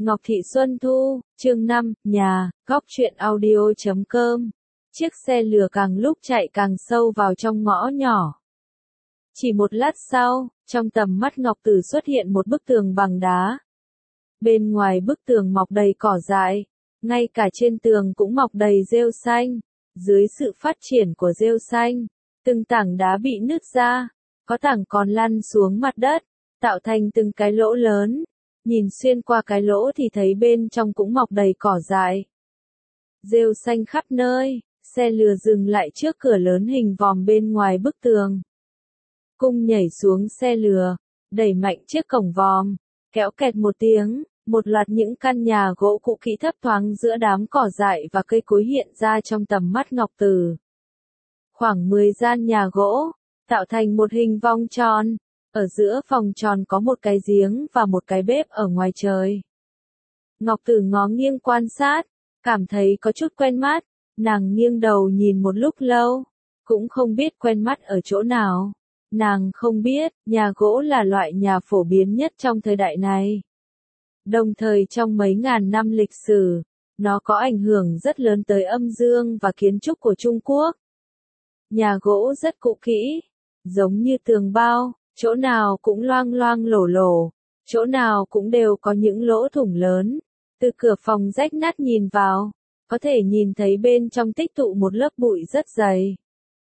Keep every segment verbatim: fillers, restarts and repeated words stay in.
Ngọc Thị Xuân Thu, chương năm, nhà, góc truyện audio chấm com. Chiếc xe lừa càng lúc chạy càng sâu vào trong ngõ nhỏ. Chỉ một lát sau, trong tầm mắt Ngọc Tử xuất hiện một bức tường bằng đá. Bên ngoài bức tường mọc đầy cỏ dại, ngay cả trên tường cũng mọc đầy rêu xanh. Dưới sự phát triển của rêu xanh, từng tảng đá bị nứt ra, có tảng còn lăn xuống mặt đất, tạo thành từng cái lỗ lớn. Nhìn xuyên qua cái lỗ thì thấy bên trong cũng mọc đầy cỏ dại. Rêu xanh khắp nơi, xe lừa dừng lại trước cửa lớn hình vòm bên ngoài bức tường. Cung nhảy xuống xe lừa, đẩy mạnh chiếc cổng vòm, kéo kẹt một tiếng, một loạt những căn nhà gỗ cũ kỹ thấp thoáng giữa đám cỏ dại và cây cối hiện ra trong tầm mắt Ngọc Tử. Khoảng mười gian nhà gỗ, tạo thành một hình vòng tròn. Ở giữa vòng tròn có một cái giếng và một cái bếp ở ngoài trời. Ngọc Tử ngó nghiêng quan sát, cảm thấy có chút quen mắt, nàng nghiêng đầu nhìn một lúc lâu, cũng không biết quen mắt ở chỗ nào. Nàng không biết, nhà gỗ là loại nhà phổ biến nhất trong thời đại này. Đồng thời trong mấy ngàn năm lịch sử, nó có ảnh hưởng rất lớn tới âm dương và kiến trúc của Trung Quốc. Nhà gỗ rất cũ kỹ, giống như tường bao. Chỗ nào cũng loang loang lổ lổ, chỗ nào cũng đều có những lỗ thủng lớn. Từ cửa phòng rách nát nhìn vào, có thể nhìn thấy bên trong tích tụ một lớp bụi rất dày.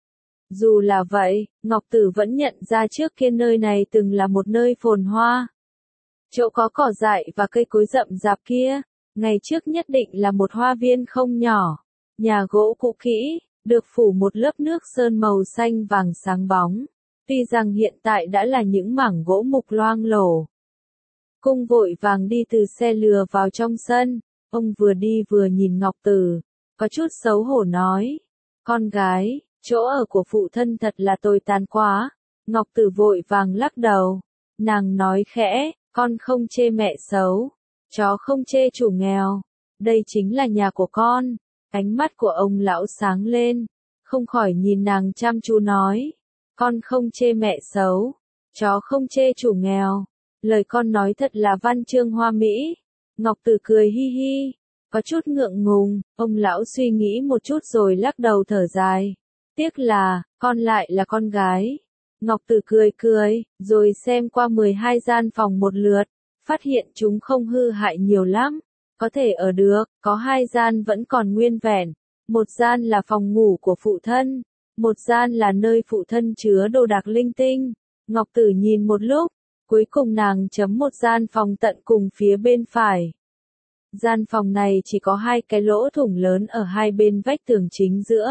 Dù là vậy, Ngọc Tử vẫn nhận ra trước kia nơi này từng là một nơi phồn hoa. Chỗ có cỏ dại và cây cối rậm rạp kia, ngày trước nhất định là một hoa viên không nhỏ. Nhà gỗ cũ kỹ, được phủ một lớp nước sơn màu xanh vàng sáng bóng. Tuy rằng hiện tại đã là những mảng gỗ mục loang lổ. Cung vội vàng đi từ xe lừa vào trong sân, ông vừa đi vừa nhìn Ngọc Tử, có chút xấu hổ nói, con gái, chỗ ở của phụ thân thật là tồi tàn quá. Ngọc Tử vội vàng lắc đầu, nàng nói khẽ, con không chê mẹ xấu, chó không chê chủ nghèo, đây chính là nhà của con. Ánh mắt của ông lão sáng lên, không khỏi nhìn nàng chăm chú nói. Con không chê mẹ xấu, chó không chê chủ nghèo. Lời con nói thật là văn chương hoa mỹ. Ngọc Tử cười hi hi, có chút ngượng ngùng. Ông lão suy nghĩ một chút rồi lắc đầu thở dài. Tiếc là, con lại là con gái. Ngọc Tử cười cười, rồi xem qua mười hai gian phòng một lượt, phát hiện chúng không hư hại nhiều lắm. Có thể ở được, có hai gian vẫn còn nguyên vẹn. Một gian là phòng ngủ của phụ thân. Một gian là nơi phụ thân chứa đồ đạc linh tinh. Ngọc Tử nhìn một lúc, cuối cùng nàng chấm một gian phòng tận cùng phía bên phải. Gian phòng này chỉ có hai cái lỗ thủng lớn ở hai bên vách tường chính giữa.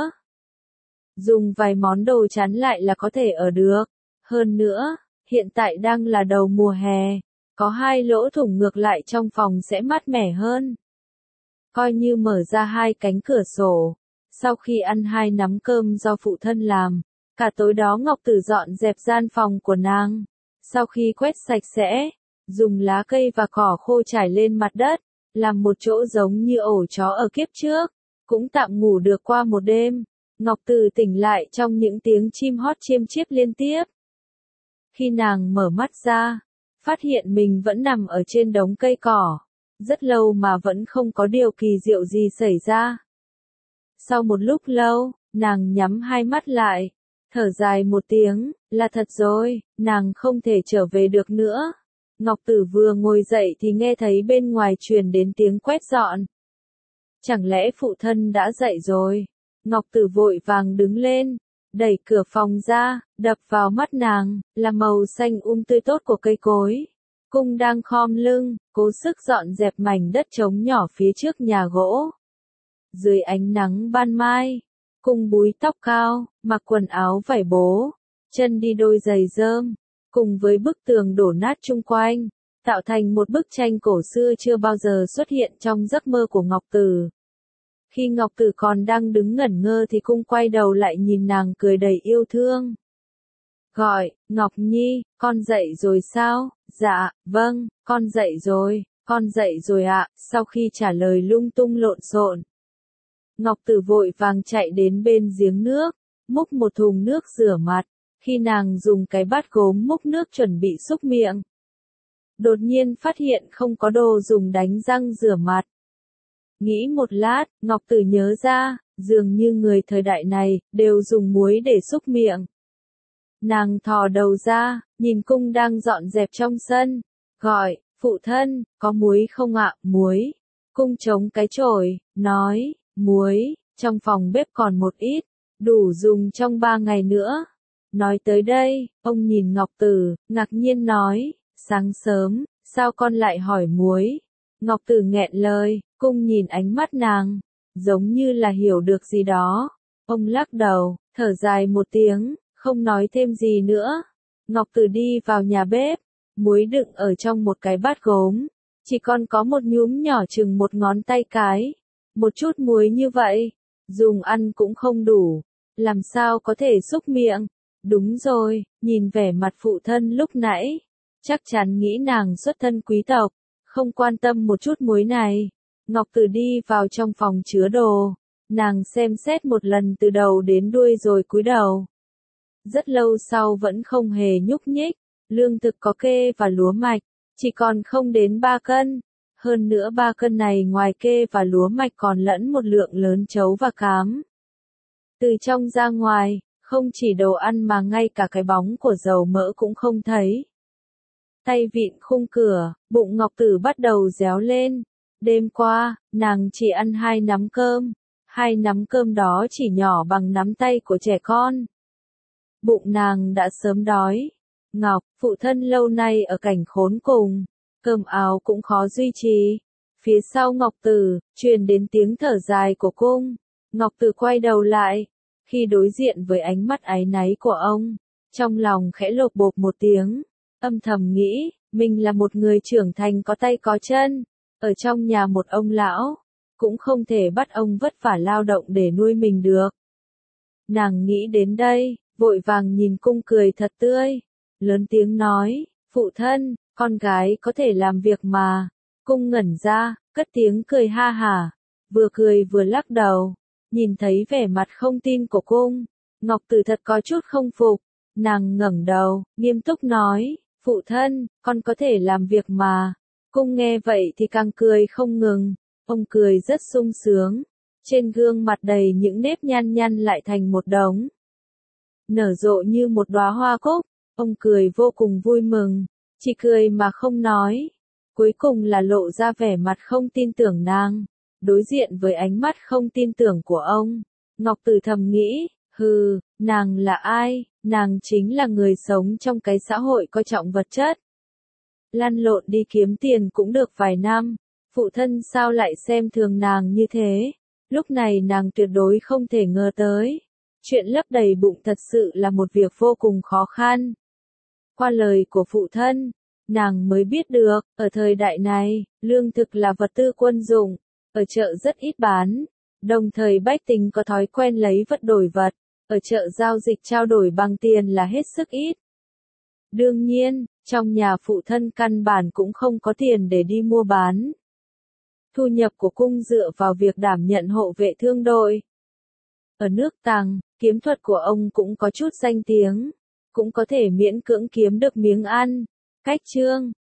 Dùng vài món đồ chắn lại là có thể ở được. Hơn nữa, hiện tại đang là đầu mùa hè, có hai lỗ thủng ngược lại trong phòng sẽ mát mẻ hơn. Coi như mở ra hai cánh cửa sổ. Sau khi ăn hai nắm cơm do phụ thân làm, cả tối đó Ngọc Tử dọn dẹp gian phòng của nàng. Sau khi quét sạch sẽ, dùng lá cây và cỏ khô trải lên mặt đất, làm một chỗ giống như ổ chó ở kiếp trước, cũng tạm ngủ được qua một đêm. Ngọc Tử tỉnh lại trong những tiếng chim hót chiêm chiếp liên tiếp. Khi nàng mở mắt ra, phát hiện mình vẫn nằm ở trên đống cây cỏ, rất lâu mà vẫn không có điều kỳ diệu gì xảy ra. Sau một lúc lâu, nàng nhắm hai mắt lại, thở dài một tiếng, là thật rồi, nàng không thể trở về được nữa. Ngọc Tử vừa ngồi dậy thì nghe thấy bên ngoài truyền đến tiếng quét dọn. Chẳng lẽ phụ thân đã dậy rồi? Ngọc Tử vội vàng đứng lên, đẩy cửa phòng ra, đập vào mắt nàng, là màu xanh um tươi tốt của cây cối. Cung đang khom lưng, cố sức dọn dẹp mảnh đất trống nhỏ phía trước nhà gỗ. Dưới ánh nắng ban mai, Cung búi tóc cao, mặc quần áo vải bố, chân đi đôi giày rơm, cùng với bức tường đổ nát chung quanh, tạo thành một bức tranh cổ xưa chưa bao giờ xuất hiện trong giấc mơ của Ngọc Tử. Khi Ngọc Tử còn đang đứng ngẩn ngơ thì Cung quay đầu lại nhìn nàng cười đầy yêu thương. Gọi, Ngọc Nhi, con dậy rồi sao? Dạ, vâng, con dậy rồi, con dậy rồi ạ. Sau khi trả lời lung tung lộn xộn, Ngọc Tử vội vàng chạy đến bên giếng nước, múc một thùng nước rửa mặt. Khi nàng dùng cái bát gốm múc nước chuẩn bị xúc miệng, đột nhiên phát hiện không có đồ dùng đánh răng rửa mặt. Nghĩ một lát, Ngọc Tử nhớ ra, dường như người thời đại này, đều dùng muối để súc miệng. Nàng thò đầu ra, nhìn Cung đang dọn dẹp trong sân, gọi, phụ thân, có muối không ạ, muối. Cung chống cái chổi, nói, muối, trong phòng bếp còn một ít, đủ dùng trong ba ngày nữa. Nói tới đây, ông nhìn Ngọc Tử, ngạc nhiên nói, sáng sớm, sao con lại hỏi muối? Ngọc Tử nghẹn lời, Cung nhìn ánh mắt nàng, giống như là hiểu được gì đó. Ông lắc đầu, thở dài một tiếng, không nói thêm gì nữa. Ngọc Tử đi vào nhà bếp, muối đựng ở trong một cái bát gốm, chỉ còn có một nhúm nhỏ chừng một ngón tay cái. Một chút muối như vậy, dùng ăn cũng không đủ, làm sao có thể xúc miệng. Đúng rồi, nhìn vẻ mặt phụ thân lúc nãy, chắc chắn nghĩ nàng xuất thân quý tộc, không quan tâm một chút muối này. Ngọc Tử đi vào trong phòng chứa đồ, nàng xem xét một lần từ đầu đến đuôi rồi cúi đầu. Rất lâu sau vẫn không hề nhúc nhích, lương thực có kê và lúa mạch, chỉ còn không đến ba cân. Hơn nữa ba cân này ngoài kê và lúa mạch còn lẫn một lượng lớn trấu và cám. Từ trong ra ngoài, không chỉ đồ ăn mà ngay cả cái bóng của dầu mỡ cũng không thấy. Tay vịn khung cửa, bụng Ngọc Tử bắt đầu réo lên. Đêm qua, nàng chỉ ăn hai nắm cơm. Hai nắm cơm đó chỉ nhỏ bằng nắm tay của trẻ con. Bụng nàng đã sớm đói. Ngọc, phụ thân lâu nay ở cảnh khốn cùng, cơm áo cũng khó duy trì. Phía sau Ngọc Tử, truyền đến tiếng thở dài của Cung. Ngọc Tử quay đầu lại, khi đối diện với ánh mắt áy náy của ông, trong lòng khẽ lột bột một tiếng, âm thầm nghĩ, mình là một người trưởng thành có tay có chân, ở trong nhà một ông lão, cũng không thể bắt ông vất vả lao động để nuôi mình được. Nàng nghĩ đến đây, vội vàng nhìn Cung cười thật tươi, lớn tiếng nói, phụ thân, con gái có thể làm việc mà. Cung ngẩn ra, cất tiếng cười ha hả, vừa cười vừa lắc đầu. Nhìn thấy vẻ mặt không tin của Cung, Ngọc Tử thật có chút không phục, nàng ngẩng đầu, nghiêm túc nói, phụ thân, con có thể làm việc mà. Cung nghe vậy thì càng cười không ngừng, ông cười rất sung sướng, trên gương mặt đầy những nếp nhăn nhăn lại thành một đống, nở rộ như một đóa hoa cúc, ông cười vô cùng vui mừng, chỉ cười mà không nói, cuối cùng là lộ ra vẻ mặt không tin tưởng nàng. Đối diện với ánh mắt không tin tưởng của ông, Ngọc Tử thầm nghĩ, hừ, nàng là ai, nàng chính là người sống trong cái xã hội coi trọng vật chất. Lăn lộn đi kiếm tiền cũng được vài năm, phụ thân sao lại xem thường nàng như thế, lúc này nàng tuyệt đối không thể ngờ tới. Chuyện lấp đầy bụng thật sự là một việc vô cùng khó khăn. Qua lời của phụ thân, nàng mới biết được, ở thời đại này, lương thực là vật tư quân dụng. Ở chợ rất ít bán, đồng thời bách tính có thói quen lấy vật đổi vật, ở chợ giao dịch trao đổi bằng tiền là hết sức ít. Đương nhiên, trong nhà phụ thân căn bản cũng không có tiền để đi mua bán. Thu nhập của Cung dựa vào việc đảm nhận hộ vệ thương đội. Ở nước Tàng, kiếm thuật của ông cũng có chút danh tiếng, cũng có thể miễn cưỡng kiếm được miếng ăn. Cách chương